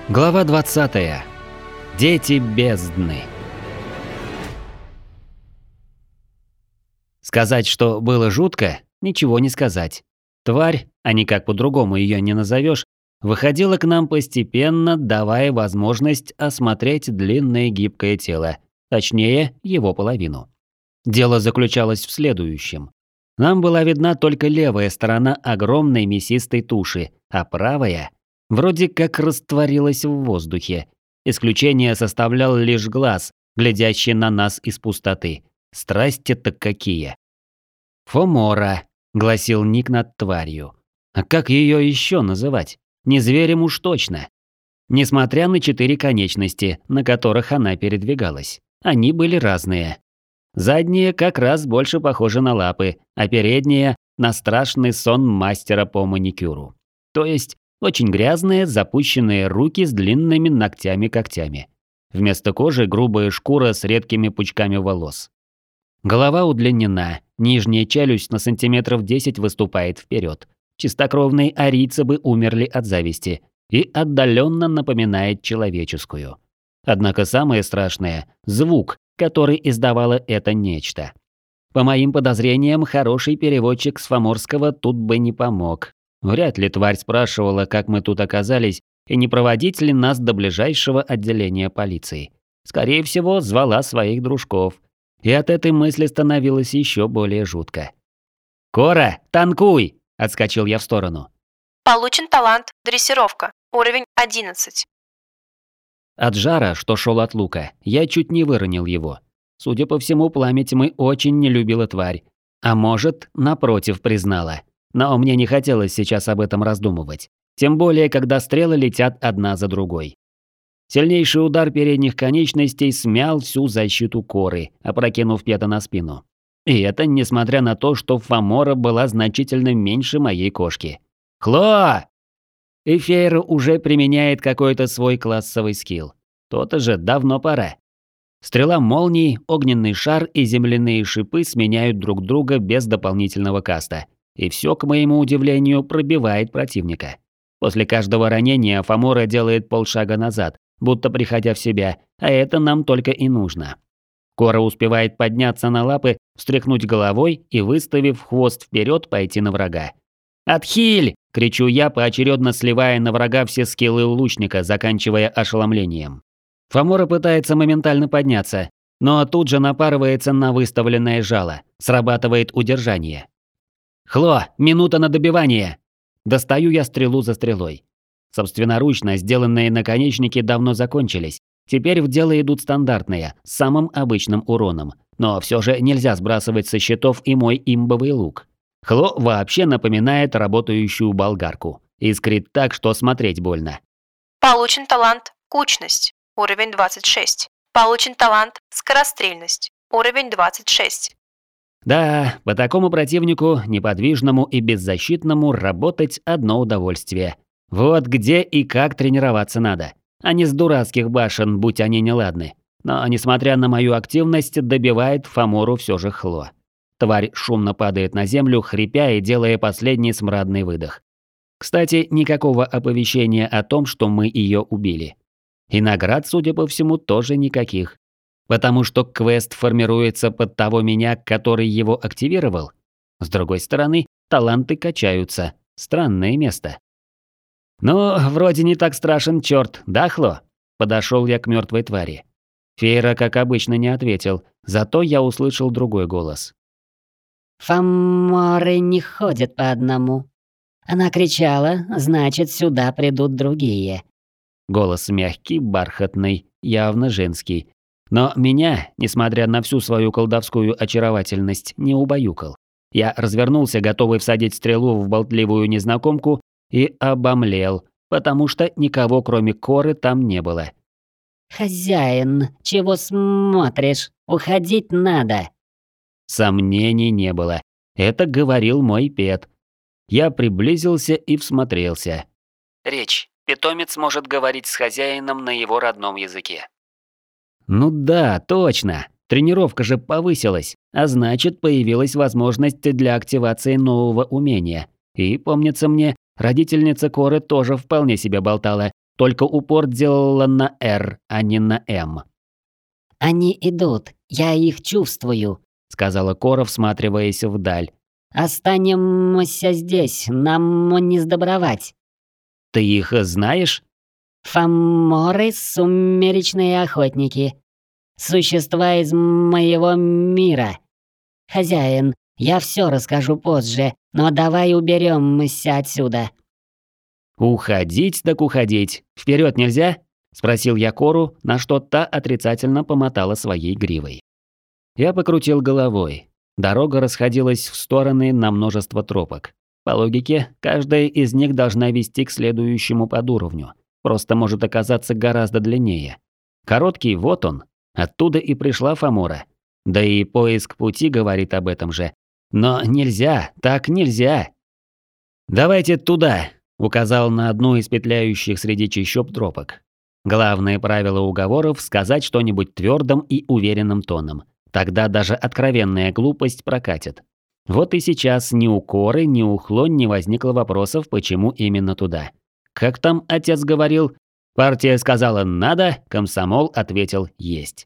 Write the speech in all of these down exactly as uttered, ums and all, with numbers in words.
Глава двадцатая. Дети бездны. Сказать, что было жутко, ничего не сказать. Тварь, а никак по-другому ее не назовешь, выходила к нам постепенно, давая возможность осмотреть длинное гибкое тело, точнее, его половину. Дело заключалось в следующем. Нам была видна только левая сторона огромной мясистой туши, а правая вроде как растворилась в воздухе. Исключение составлял лишь глаз, глядящий на нас из пустоты. Страсти-то какие! «Фомора», — гласил ник над тварью. А как ее еще называть? Не зверем уж точно. Несмотря на четыре конечности, на которых она передвигалась. Они были разные. Задние как раз больше похожи на лапы, а передние – на страшный сон мастера по маникюру. То есть очень грязные, запущенные руки с длинными ногтями-когтями. Вместо кожи грубая шкура с редкими пучками волос. Голова удлинена, нижняя челюсть на сантиметров десять выступает вперед. Чистокровные арийцы бы умерли от зависти и отдаленно напоминает человеческую. Однако самое страшное – звук, который издавало это нечто. По моим подозрениям, хороший переводчик с фоморского тут бы не помог. Вряд ли тварь спрашивала, как мы тут оказались, и не проводить ли нас до ближайшего отделения полиции. Скорее всего, звала своих дружков. И от этой мысли становилось еще более жутко. «Кора, танкуй!» – отскочил я в сторону. Получен талант дрессировка, уровень одиннадцать. От жара, что шел от лука, я чуть не выронил его. Судя по всему, пламя тьмы очень не любила тварь. А может, напротив, признала. Но мне не хотелось сейчас об этом раздумывать. Тем более, когда стрелы летят одна за другой. Сильнейший удар передних конечностей смял всю защиту коры, опрокинув пета на спину. И это несмотря на то, что Фомора была значительно меньше моей кошки. «Хло!» Эфейр уже применяет какой-то свой классовый скилл. То-то же давно пора. Стрела молний, огненный шар и земляные шипы сменяют друг друга без дополнительного каста. И все, к моему удивлению, пробивает противника. После каждого ранения Фомора делает полшага назад, будто приходя в себя, а это нам только и нужно. Кора успевает подняться на лапы, встряхнуть головой и, выставив хвост вперед, пойти на врага. «Отхиль!» – кричу я, поочередно сливая на врага все скиллы лучника, заканчивая ошеломлением. Фомора пытается моментально подняться, но тут же напарывается на выставленное жало, срабатывает удержание. «Хло, минута на добивание!» Достаю я стрелу за стрелой. Собственноручно сделанные наконечники давно закончились. Теперь в дело идут стандартные, с самым обычным уроном. Но все же нельзя сбрасывать со счетов и мой имбовый лук. Хло вообще напоминает работающую болгарку. Искрит так, что смотреть больно. Получен талант кучность, уровень двадцать шесть. Получен талант скорострельность, уровень двадцать шесть. Да, по такому противнику, неподвижному и беззащитному, работать одно удовольствие. Вот где и как тренироваться надо. А не с дурацких башен, будь они неладны. Но, несмотря на мою активность, добивает Фомору все же Хло. Тварь шумно падает на землю, хрипя и делая последний смрадный выдох. Кстати, никакого оповещения о том, что мы ее убили. И наград, судя по всему, тоже никаких. Потому что квест формируется под того меня, который его активировал. С другой стороны, таланты качаются. Странное место. «Ну, вроде не так страшен черт, да, Хло?» Подошел я к мертвой твари. Фейра, как обычно, не ответил, зато я услышал другой голос. «Фоморы не ходят по одному. Она кричала, значит, сюда придут другие». Голос мягкий, бархатный, явно женский. Но меня, несмотря на всю свою колдовскую очаровательность, не убаюкал. Я развернулся, готовый всадить стрелу в болтливую незнакомку, и обомлел, потому что никого, кроме Коры, там не было. «Хозяин, чего смотришь? Уходить надо!» Сомнений не было. Это говорил мой пет. Я приблизился и всмотрелся. Речь. Питомец может говорить с хозяином на его родном языке. Ну да, точно. Тренировка же повысилась, а значит, появилась возможность для активации нового умения. И, помнится мне, родительница Коры тоже вполне себе болтала, только упор делала на «Р», а не на «М». «Они идут, я их чувствую», — сказала Кора, всматриваясь вдаль. «Останемся здесь, нам не сдобровать». «Ты их знаешь?» «Фаморы — сумеречные охотники. Существа из моего мира. Хозяин, я все расскажу позже, но давай уберемся отсюда». «Уходить так уходить. Вперед нельзя?» — спросил я Кору, на что та отрицательно помотала своей гривой. Я покрутил головой. Дорога расходилась в стороны на множество тропок. По логике, каждая из них должна вести к следующему подуровню. Просто может оказаться гораздо длиннее. Короткий, вот он. Оттуда и пришла Фамора. Да и поиск пути говорит об этом же. Но нельзя, так нельзя. «Давайте туда», — указал на одну из петляющих среди чащоб тропок. Главное правило уговоров — сказать что-нибудь твердым и уверенным тоном. Тогда даже откровенная глупость прокатит. Вот и сейчас ни у Коры, ни у Хлонь не возникло вопросов, почему именно туда. Как там отец говорил? Партия сказала «надо», комсомол ответил «есть».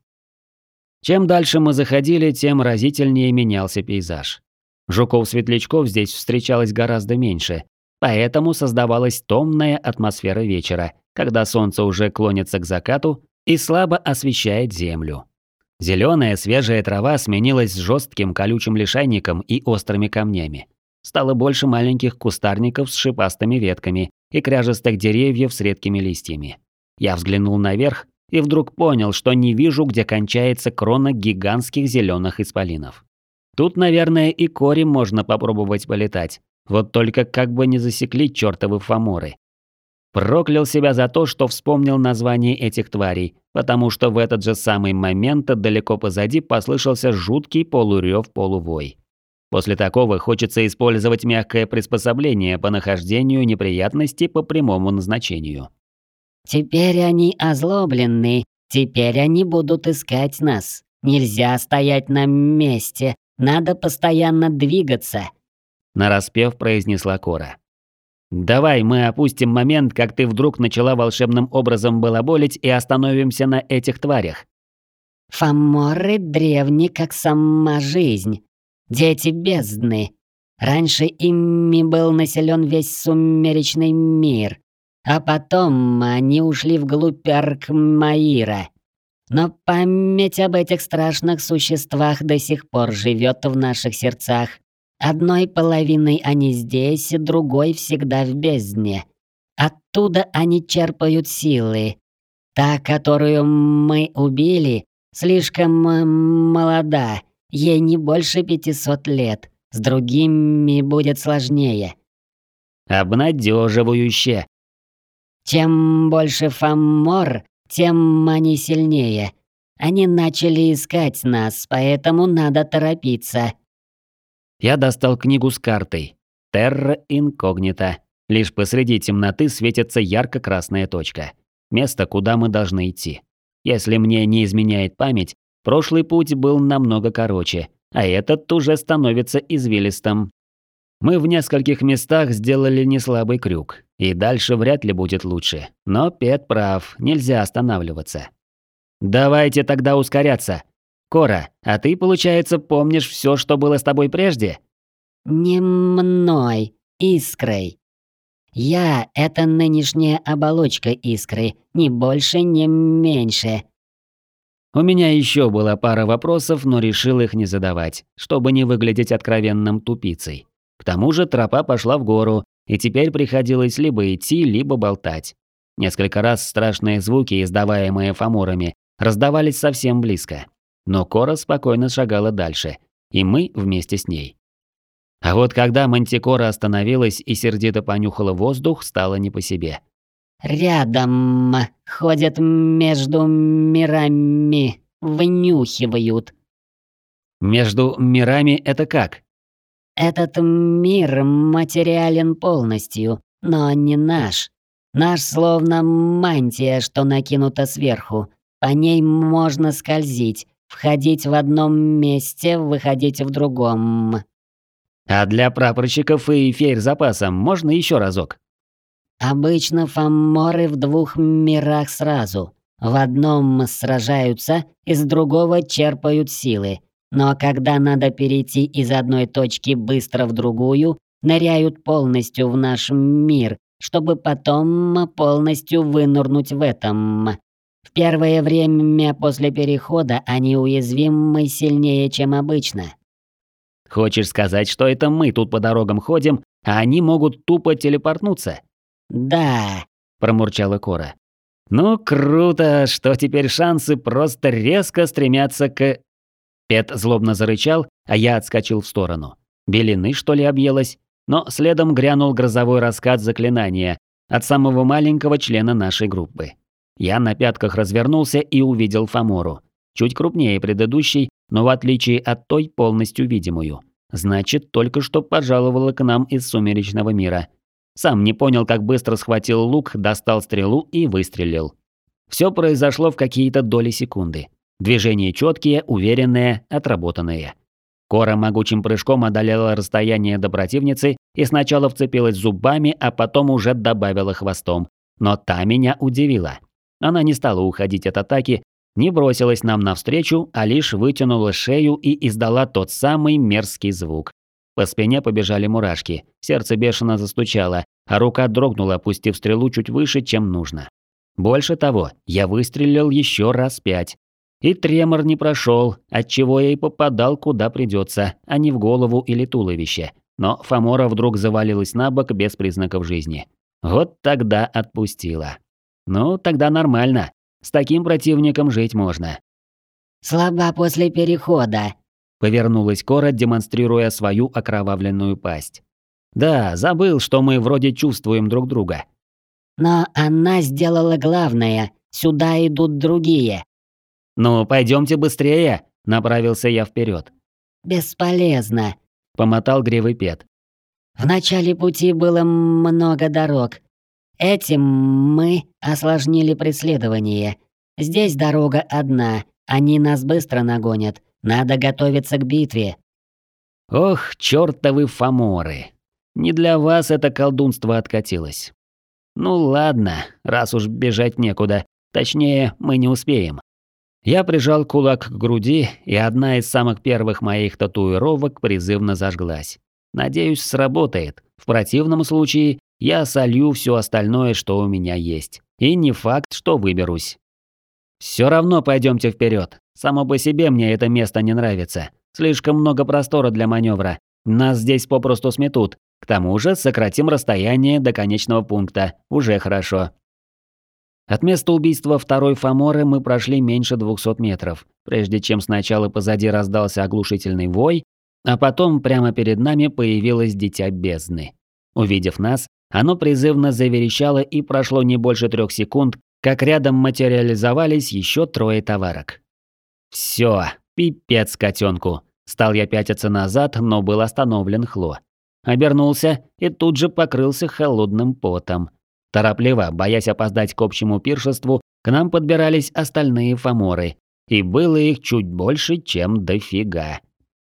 Чем дальше мы заходили, тем разительнее менялся пейзаж. Жуков-светлячков здесь встречалось гораздо меньше, поэтому создавалась томная атмосфера вечера, когда солнце уже клонится к закату и слабо освещает землю. Зеленая свежая трава сменилась жестким колючим лишайником и острыми камнями. Стало больше маленьких кустарников с шипастыми ветками и кряжестых деревьев с редкими листьями. Я взглянул наверх и вдруг понял, что не вижу, где кончается крона гигантских зеленых исполинов. Тут, наверное, и Коре можно попробовать полетать. Вот только как бы не засекли чертовы фаморы. Проклял себя за то, что вспомнил название этих тварей, потому что в этот же самый момент далеко позади послышался жуткий полурёв-полувой. После такого хочется использовать мягкое приспособление по нахождению неприятностей по прямому назначению. «Теперь они озлоблены, теперь они будут искать нас. Нельзя стоять на месте, надо постоянно двигаться», — нараспев произнесла Кора. «Давай мы опустим момент, как ты вдруг начала волшебным образом балаболить, и остановимся на этих тварях». «Фаморы древни, как сама жизнь. Дети бездны. Раньше ими был населен весь сумеречный мир, а потом они ушли вглубь Аркмаира. Но память об этих страшных существах до сих пор живет в наших сердцах. Одной половиной они здесь, другой всегда в бездне. Оттуда они черпают силы. Та, которую мы убили, слишком э, молода, ей не больше пятисот лет. С другими будет сложнее». «Обнадеживающе». «Чем больше фамор, тем они сильнее. Они начали искать нас, поэтому надо торопиться». Я достал книгу с картой. Терра инкогнита. Лишь посреди темноты светится ярко-красная точка. Место, куда мы должны идти. Если мне не изменяет память, прошлый путь был намного короче, а этот уже становится извилистым. Мы в нескольких местах сделали неслабый крюк, и дальше вряд ли будет лучше. Но Пет прав, нельзя останавливаться. «Давайте тогда ускоряться. Кора, а ты, получается, помнишь все, что было с тобой прежде?» «Не мной, искрой. Я — это нынешняя оболочка искры, ни больше, ни меньше». У меня еще была пара вопросов, но решил их не задавать, чтобы не выглядеть откровенным тупицей. К тому же тропа пошла в гору, и теперь приходилось либо идти, либо болтать. Несколько раз страшные звуки, издаваемые фаморами, раздавались совсем близко. Но Кора спокойно шагала дальше, и мы вместе с ней. А вот когда Мантикора остановилась и сердито понюхала воздух, стало не по себе. «Рядом ходят между мирами, вынюхивают». «Между мирами это как?» «Этот мир материален полностью, но не наш. Наш словно мантия, что накинута сверху. По ней можно скользить, входить в одном месте, выходить в другом». «А для прапорщиков и фейр запасом можно еще разок?» Обычно фаморы в двух мирах сразу. В одном сражаются, из другого черпают силы. Но когда надо перейти из одной точки быстро в другую, ныряют полностью в наш мир, чтобы потом полностью вынырнуть в этом. В первое время после перехода они уязвимы сильнее, чем обычно. Хочешь сказать, что это мы тут по дорогам ходим, а они могут тупо телепортнуться? Да, промурчала Кора. Ну круто, что теперь шансы просто резко стремятся к... Пет злобно зарычал, а я отскочил в сторону. Белины, что ли, объелась? Но следом грянул грозовой раскат заклинания от самого маленького члена нашей группы. Я на пятках развернулся и увидел Фамору. Чуть крупнее предыдущей, но в отличие от той полностью видимую. Значит, только что пожаловала к нам из сумеречного мира. Сам не понял, как быстро схватил лук, достал стрелу и выстрелил. Все произошло в какие-то доли секунды. Движения четкие, уверенные, отработанные. Кора могучим прыжком одолела расстояние до противницы и сначала вцепилась зубами, а потом уже добавила хвостом. Но та меня удивила. Она не стала уходить от атаки, не бросилась нам навстречу, а лишь вытянула шею и издала тот самый мерзкий звук. По спине побежали мурашки, сердце бешено застучало, а рука дрогнула, опустив стрелу чуть выше, чем нужно. Больше того, я выстрелил еще раз пять. И тремор не прошел, отчего я и попадал куда придется, а не в голову или туловище. Но Фамора вдруг завалилась на бок без признаков жизни. Вот тогда отпустила. Ну, тогда нормально. С таким противником жить можно. слаба после перехода. Повернулась Кора, демонстрируя свою окровавленную пасть. Да, забыл, что мы вроде чувствуем друг друга. Но она сделала главное. Сюда идут другие. Ну, пойдемте быстрее, направился я вперед. Бесполезно. Помотал гривой Пет. В начале пути было много дорог. Этим мы осложнили преследование. Здесь дорога одна. Они нас быстро нагонят. Надо готовиться к битве. Ох, чёртовы фаморы. Не для вас это колдунство откатилось. Ну ладно, раз уж бежать некуда. Точнее, мы не успеем. Я прижал кулак к груди, и одна из самых первых моих татуировок призывно зажглась. Надеюсь, сработает. В противном случае я солью все остальное, что у меня есть. И не факт, что выберусь. Все равно пойдемте вперед. Само по себе мне это место не нравится. Слишком много простора для маневра. Нас здесь попросту сметут. К тому же сократим расстояние до конечного пункта. Уже хорошо. От места убийства второй Фаморы мы прошли меньше двухсот метров, прежде чем сначала позади раздался оглушительный вой, а потом прямо перед нами появилось дитя бездны. Увидев нас, оно призывно заверещало, и прошло не больше трех секунд, как рядом материализовались еще трое товарок. Все, пипец котенку. Стал я пятиться назад, но был остановлен Хло. Обернулся и тут же покрылся холодным потом. Торопливо, боясь опоздать к общему пиршеству, к нам подбирались остальные фаморы. И было их чуть больше, чем дофига.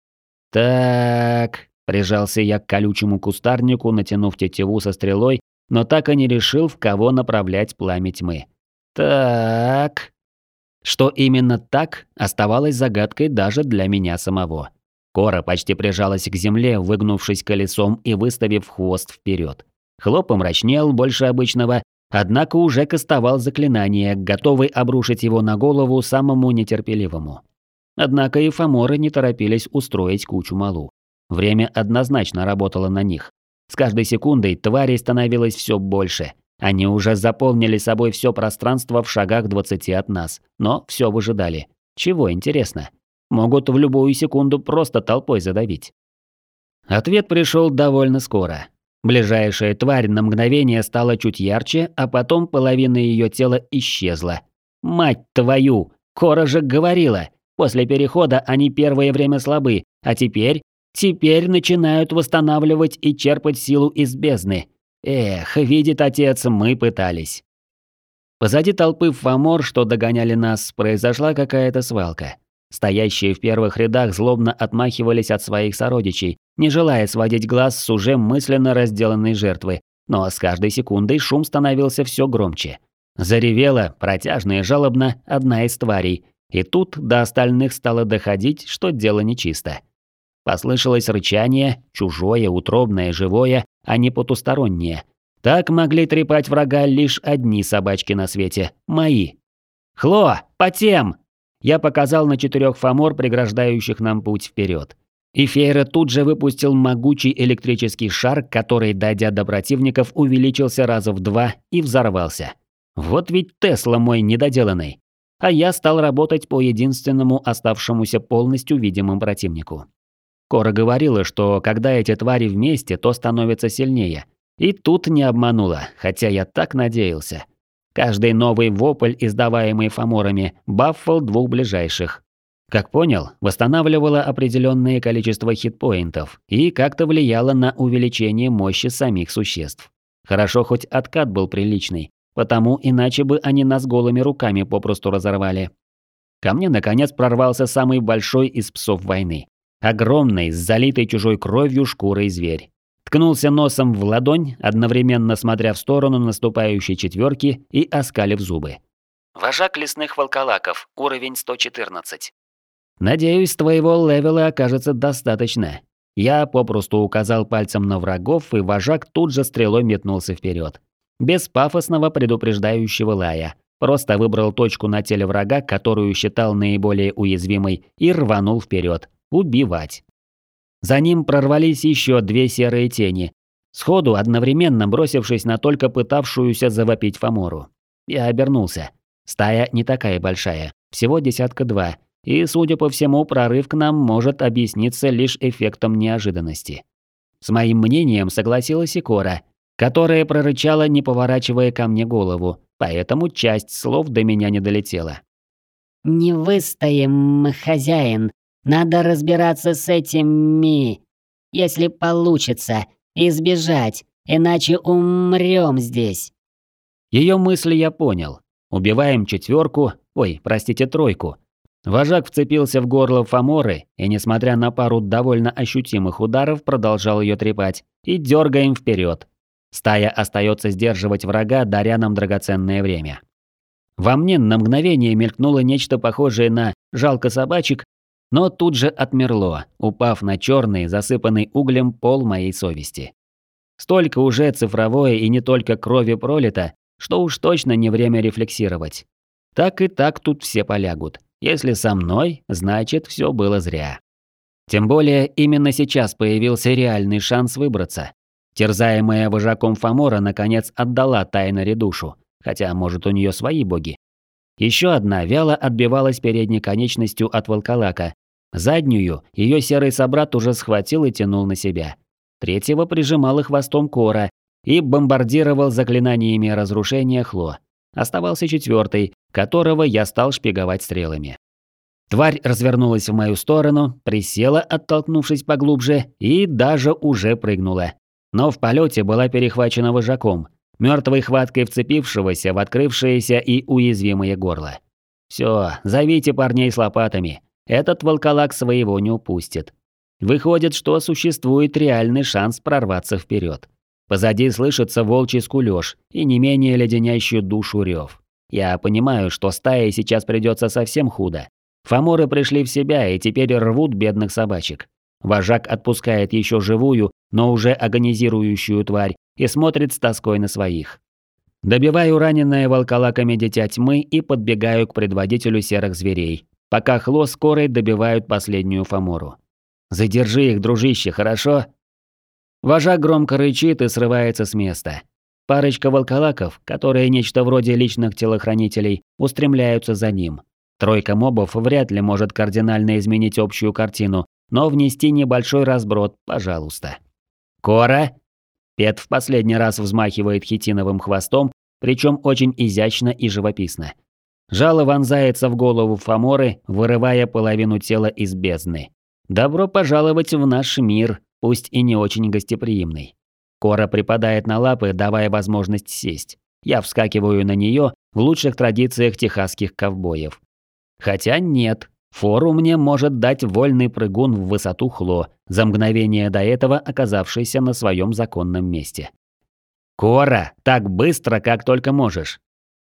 Так, прижался я к колючему кустарнику, натянув тетиву со стрелой, но так и не решил, в кого направлять пламя тьмы. Так. Что именно так, оставалось загадкой даже для меня самого. Кора почти прижалась к земле, выгнувшись колесом и выставив хвост вперед. Хлоп помрачнел больше обычного, однако уже кастовал заклинание, готовый обрушить его на голову самому нетерпеливому. Однако и фаморы не торопились устроить кучу малу. Время однозначно работало на них. С каждой секундой тварей становилось все больше. Они уже заполнили собой все пространство в шагах двадцати от нас, но все выжидали. Чего интересно? Могут в любую секунду просто толпой задавить. Ответ пришел довольно скоро. Ближайшая тварь на мгновение стала чуть ярче, а потом половина ее тела исчезла. Мать твою! Кора же говорила! После перехода они первое время слабы, а теперь... Теперь начинают восстанавливать и черпать силу из бездны. Эх, видит отец, мы пытались. Позади толпы фамор, что догоняли нас, произошла какая-то свалка. Стоящие в первых рядах злобно отмахивались от своих сородичей, не желая сводить глаз с уже мысленно разделанной жертвы, но с каждой секундой шум становился все громче. Заревела, протяжно и жалобно, одна из тварей, и тут до остальных стало доходить, что дело нечисто. Послышалось рычание, чужое, утробное, живое, а не потустороннее. Так могли трепать врага лишь одни собачки на свете – мои. «Хло, по тем!» Я показал на четырех фамор, преграждающих нам путь вперед. И Фейра тут же выпустил могучий электрический шар, который, дойдя до противников, увеличился раза в два и взорвался. Вот ведь Тесла мой недоделанный. А я стал работать по единственному оставшемуся полностью видимому противнику. Кора говорила, что когда эти твари вместе, то становятся сильнее. И тут не обманула, хотя я так надеялся. Каждый новый вопль, издаваемый фаморами, баффал двух ближайших. Как понял, восстанавливало определенное количество хитпоинтов и как-то влияло на увеличение мощи самих существ. Хорошо, хоть откат был приличный, потому иначе бы они нас голыми руками попросту разорвали. Ко мне, наконец, прорвался самый большой из псов войны. Огромный, с залитой чужой кровью шкурой зверь. Ткнулся носом в ладонь, одновременно смотря в сторону наступающей четверки и оскалив зубы. Вожак лесных волколаков, уровень сто четырнадцать. Надеюсь, твоего левела окажется достаточно. Я попросту указал пальцем на врагов, и вожак тут же стрелой метнулся вперед. Без пафосного предупреждающего лая. Просто выбрал точку на теле врага, которую считал наиболее уязвимой, и рванул вперед. Убивать. За ним прорвались еще две серые тени, сходу одновременно бросившись на только пытавшуюся завопить фамору. Я обернулся. Стая не такая большая, всего десятка два, и, судя по всему, прорыв к нам может объясниться лишь эффектом неожиданности. С моим мнением согласилась и Кора, которая прорычала, не поворачивая ко мне голову, поэтому часть слов до меня не долетела. «Не выстоим, хозяин. Надо разбираться с этими. Если получится, избежать, иначе умрем здесь». Ее мысли я понял. Убиваем четверку, ой, простите, тройку. Вожак вцепился в горло фаморы и, несмотря на пару довольно ощутимых ударов, продолжал ее трепать. И дергаем вперед. Стая остается сдерживать врага, даря нам драгоценное время. Во мне на мгновение мелькнуло нечто похожее на «жалко собачек», но тут же отмерло, упав на черный, засыпанный углем пол моей совести. Столько уже цифровое и не только крови пролито, что уж точно не время рефлексировать. Так и так тут все полягут. Если со мной, значит, все было зря. Тем более, именно сейчас появился реальный шанс выбраться. Терзаемая вожаком Фамора наконец отдала Тайнаре душу, хотя, может, у нее свои боги. Еще одна вяло отбивалась передней конечностью от волколака. Заднюю ее серый собрат уже схватил и тянул на себя. Третьего прижимал хвостом Кора и бомбардировал заклинаниями разрушения Хло. Оставался четвертый, которого я стал шпиговать стрелами. Тварь развернулась в мою сторону, присела, оттолкнувшись поглубже, и даже уже прыгнула. Но в полете была перехвачена вожаком, мертвой хваткой вцепившегося в открывшееся и уязвимое горло. Все, зовите парней с лопатами. Этот волколак своего не упустит. Выходит, что существует реальный шанс прорваться вперед. Позади слышится волчий скулёж и не менее леденящий душу рев. Я понимаю, что стае сейчас придется совсем худо. Фаморы пришли в себя и теперь рвут бедных собачек. Вожак отпускает еще живую, но уже агонизирующую тварь и смотрит с тоской на своих. Добиваю раненое волколаками дитя тьмы и подбегаю к предводителю серых зверей, пока Хло скорой добивают последнюю фамору. «Задержи их, дружище, хорошо?» Вожак громко рычит и срывается с места. Парочка волколаков, которые нечто вроде личных телохранителей, устремляются за ним. Тройка мобов вряд ли может кардинально изменить общую картину, но внести небольшой разброд, пожалуйста. «Кора!» Пет в последний раз взмахивает хитиновым хвостом, причем очень изящно и живописно. Жало вонзается в голову Фаморы, вырывая половину тела из бездны. Добро пожаловать в наш мир, пусть и не очень гостеприимный. Кора припадает на лапы, давая возможность сесть. Я вскакиваю на нее в лучших традициях техасских ковбоев. Хотя нет, фору мне может дать вольный прыгун в высоту Хло, за мгновение до этого оказавшийся на своем законном месте. Кора, так быстро, как только можешь.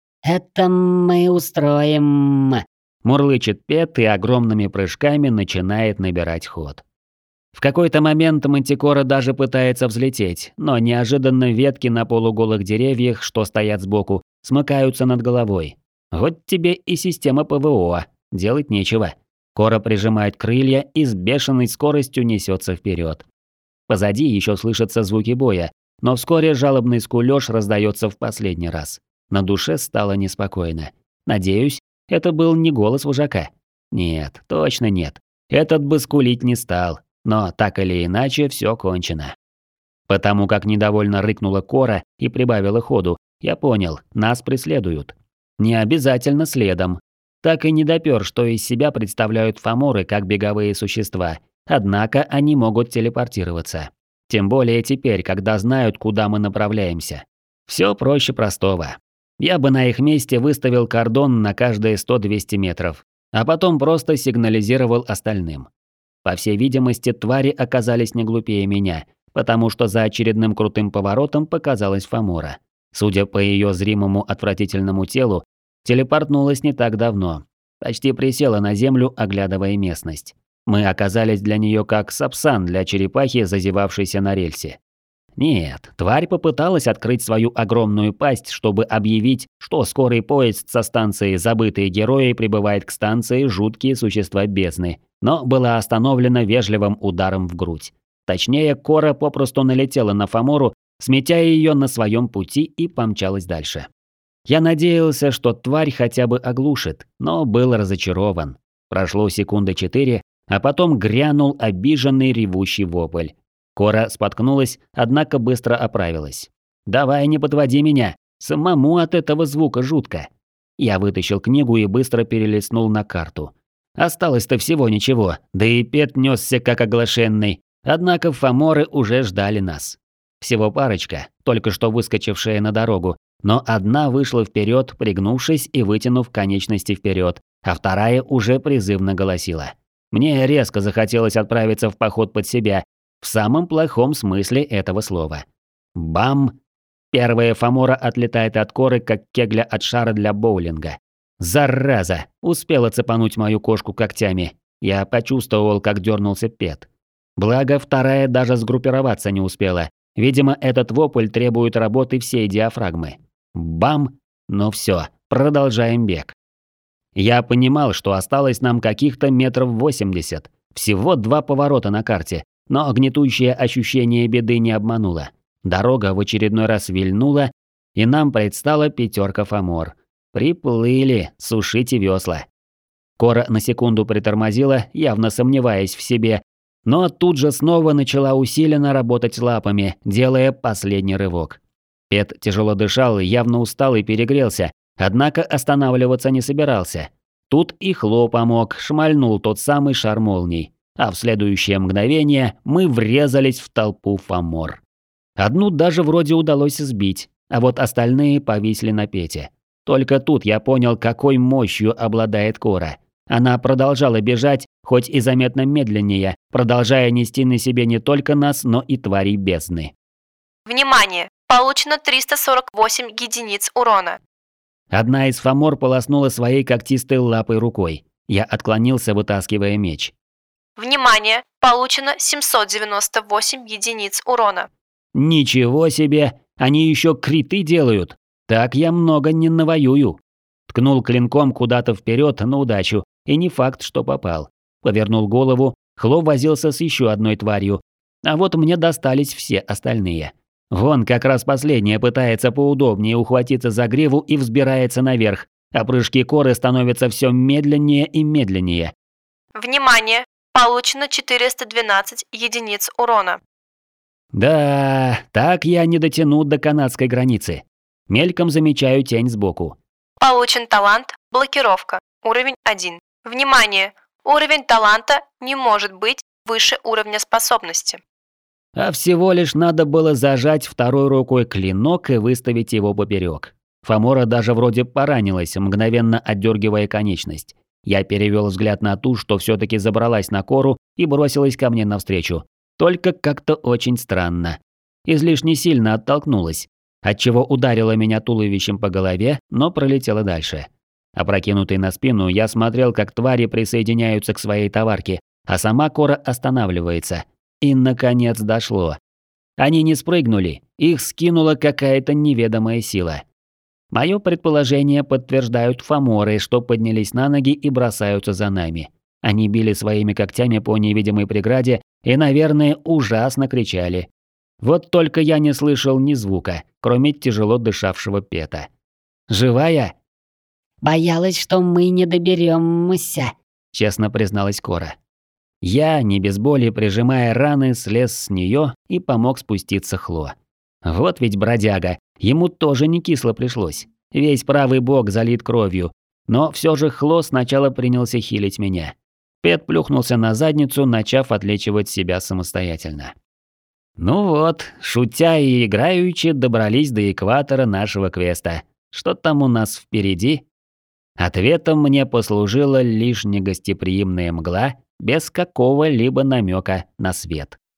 Это мы устроим. Мурлычет Пет и огромными прыжками начинает набирать ход. В какой-то момент Мантикора даже пытается взлететь, но неожиданно ветки на полуголых деревьях, что стоят сбоку, смыкаются над головой. Вот тебе и система ПВО, делать нечего. Кора прижимает крылья и с бешеной скоростью несется вперед. Позади еще слышатся звуки боя, но вскоре жалобный скулёж раздается в последний раз. На душе стало неспокойно. Надеюсь, это был не голос вожака. Нет, точно нет. Этот бы скулить не стал, но так или иначе все кончено. Потому как недовольно рыкнула Кора и прибавила ходу, я понял, нас преследуют. Не обязательно следом. Так и не допёр, что из себя представляют фаморы как беговые существа, однако они могут телепортироваться. Тем более теперь, когда знают, куда мы направляемся. Все проще простого. Я бы на их месте выставил кордон на каждые сто-двести метров, а потом просто сигнализировал остальным. По всей видимости, твари оказались не глупее меня, потому что за очередным крутым поворотом показалась фамора. Судя по ее зримому отвратительному телу, телепортнулась не так давно. Почти присела на землю, оглядывая местность. Мы оказались для нее как сапсан для черепахи, зазевавшейся на рельсе. Нет, тварь попыталась открыть свою огромную пасть, чтобы объявить, что скорый поезд со станции «Забытые герои» прибывает к станции «Жуткие существа бездны», но была остановлена вежливым ударом в грудь. Точнее, Кора попросту налетела на фамору, сметя ее на своем пути и помчалась дальше. Я надеялся, что тварь хотя бы оглушит, но был разочарован. Прошло секунды четыре, а потом грянул обиженный ревущий вопль. Кора споткнулась, однако быстро оправилась. «Давай не подводи меня, самому от этого звука жутко». Я вытащил книгу и быстро перелистнул на карту. Осталось-то всего ничего, да и Пет нёсся как оглашенный, однако фаморы уже ждали нас. Всего парочка, только что выскочившая на дорогу, но одна вышла вперед, пригнувшись и вытянув конечности вперед, а вторая уже призывно голосила. Мне резко захотелось отправиться в поход под себя, в самом плохом смысле этого слова. Бам! Первая фамора отлетает от Коры, как кегля от шара для боулинга. Зараза! Успела цепануть мою кошку когтями. Я почувствовал, как дернулся Пет. Благо, вторая даже сгруппироваться не успела. Видимо, этот вопль требует работы всей диафрагмы. Бам! Ну все, продолжаем бег. Я понимал, что осталось нам каких-то метров восемьдесят. Всего два поворота на карте, но гнетущее ощущение беды не обмануло. Дорога в очередной раз вильнула, и нам предстала пятерка фамор. Приплыли, сушите весла. Кора на секунду притормозила, явно сомневаясь в себе, но тут же снова начала усиленно работать лапами, делая последний рывок. Пет тяжело дышал, явно устал и перегрелся, однако останавливаться не собирался. Тут и Хло помог, шмальнул тот самый шар молний, а в следующее мгновение мы врезались в толпу фамор. Одну даже вроде удалось сбить, а вот остальные повисли на Пете. Только тут я понял, какой мощью обладает Кора. Она продолжала бежать, хоть и заметно медленнее, продолжая нести на себе не только нас, но и тварей бездны. Внимание! Получено триста сорок восемь единиц урона. Одна из фамор полоснула своей когтистой лапой рукой. Я отклонился, вытаскивая меч. Внимание! Получено семьсот девяносто восемь единиц урона. Ничего себе! Они еще криты делают! Так я много не навоюю. Ткнул клинком куда-то вперед на удачу, и не факт, что попал. Повернул голову, Хло возился с еще одной тварью. А вот мне достались все остальные. Вон как раз последняя пытается поудобнее ухватиться за гриву и взбирается наверх, а прыжки Коры становятся все медленнее и медленнее. Внимание! Получено четыреста двенадцать единиц урона. Да, так я не дотяну до канадской границы. Мельком замечаю тень сбоку. Получен талант «Блокировка». Уровень один. Внимание! Уровень таланта не может быть выше уровня способности. А всего лишь надо было зажать второй рукой клинок и выставить его поперек. Фамора даже вроде поранилась, мгновенно отдергивая конечность. Я перевел взгляд на ту, что все-таки забралась на Кору и бросилась ко мне навстречу. Только как-то очень странно. Излишне сильно оттолкнулась. отчего ударила меня туловищем по голове, но пролетела дальше. Опрокинутый на спину, я смотрел, как твари присоединяются к своей товарке, а сама Кора останавливается. И, наконец, дошло. Они не спрыгнули, их скинула какая-то неведомая сила. Мое предположение подтверждают фаморы, что поднялись на ноги и бросаются за нами. Они били своими когтями по невидимой преграде и, наверное, ужасно кричали. Вот только я не слышал ни звука, кроме тяжело дышавшего Пета. «Живая?» «Боялась, что мы не доберемся», – честно призналась Кора. Я, не без боли прижимая раны, слез с нее и помог спуститься Хло. Вот ведь бродяга, ему тоже не кисло пришлось. Весь правый бок залит кровью, но все же Хло сначала принялся хилить меня. Пет плюхнулся на задницу, начав отлечивать себя самостоятельно. Ну вот, шутя и играючи добрались до экватора нашего квеста. Что там у нас впереди? Ответом мне послужила лишь негостеприимная мгла без какого-либо намека на свет.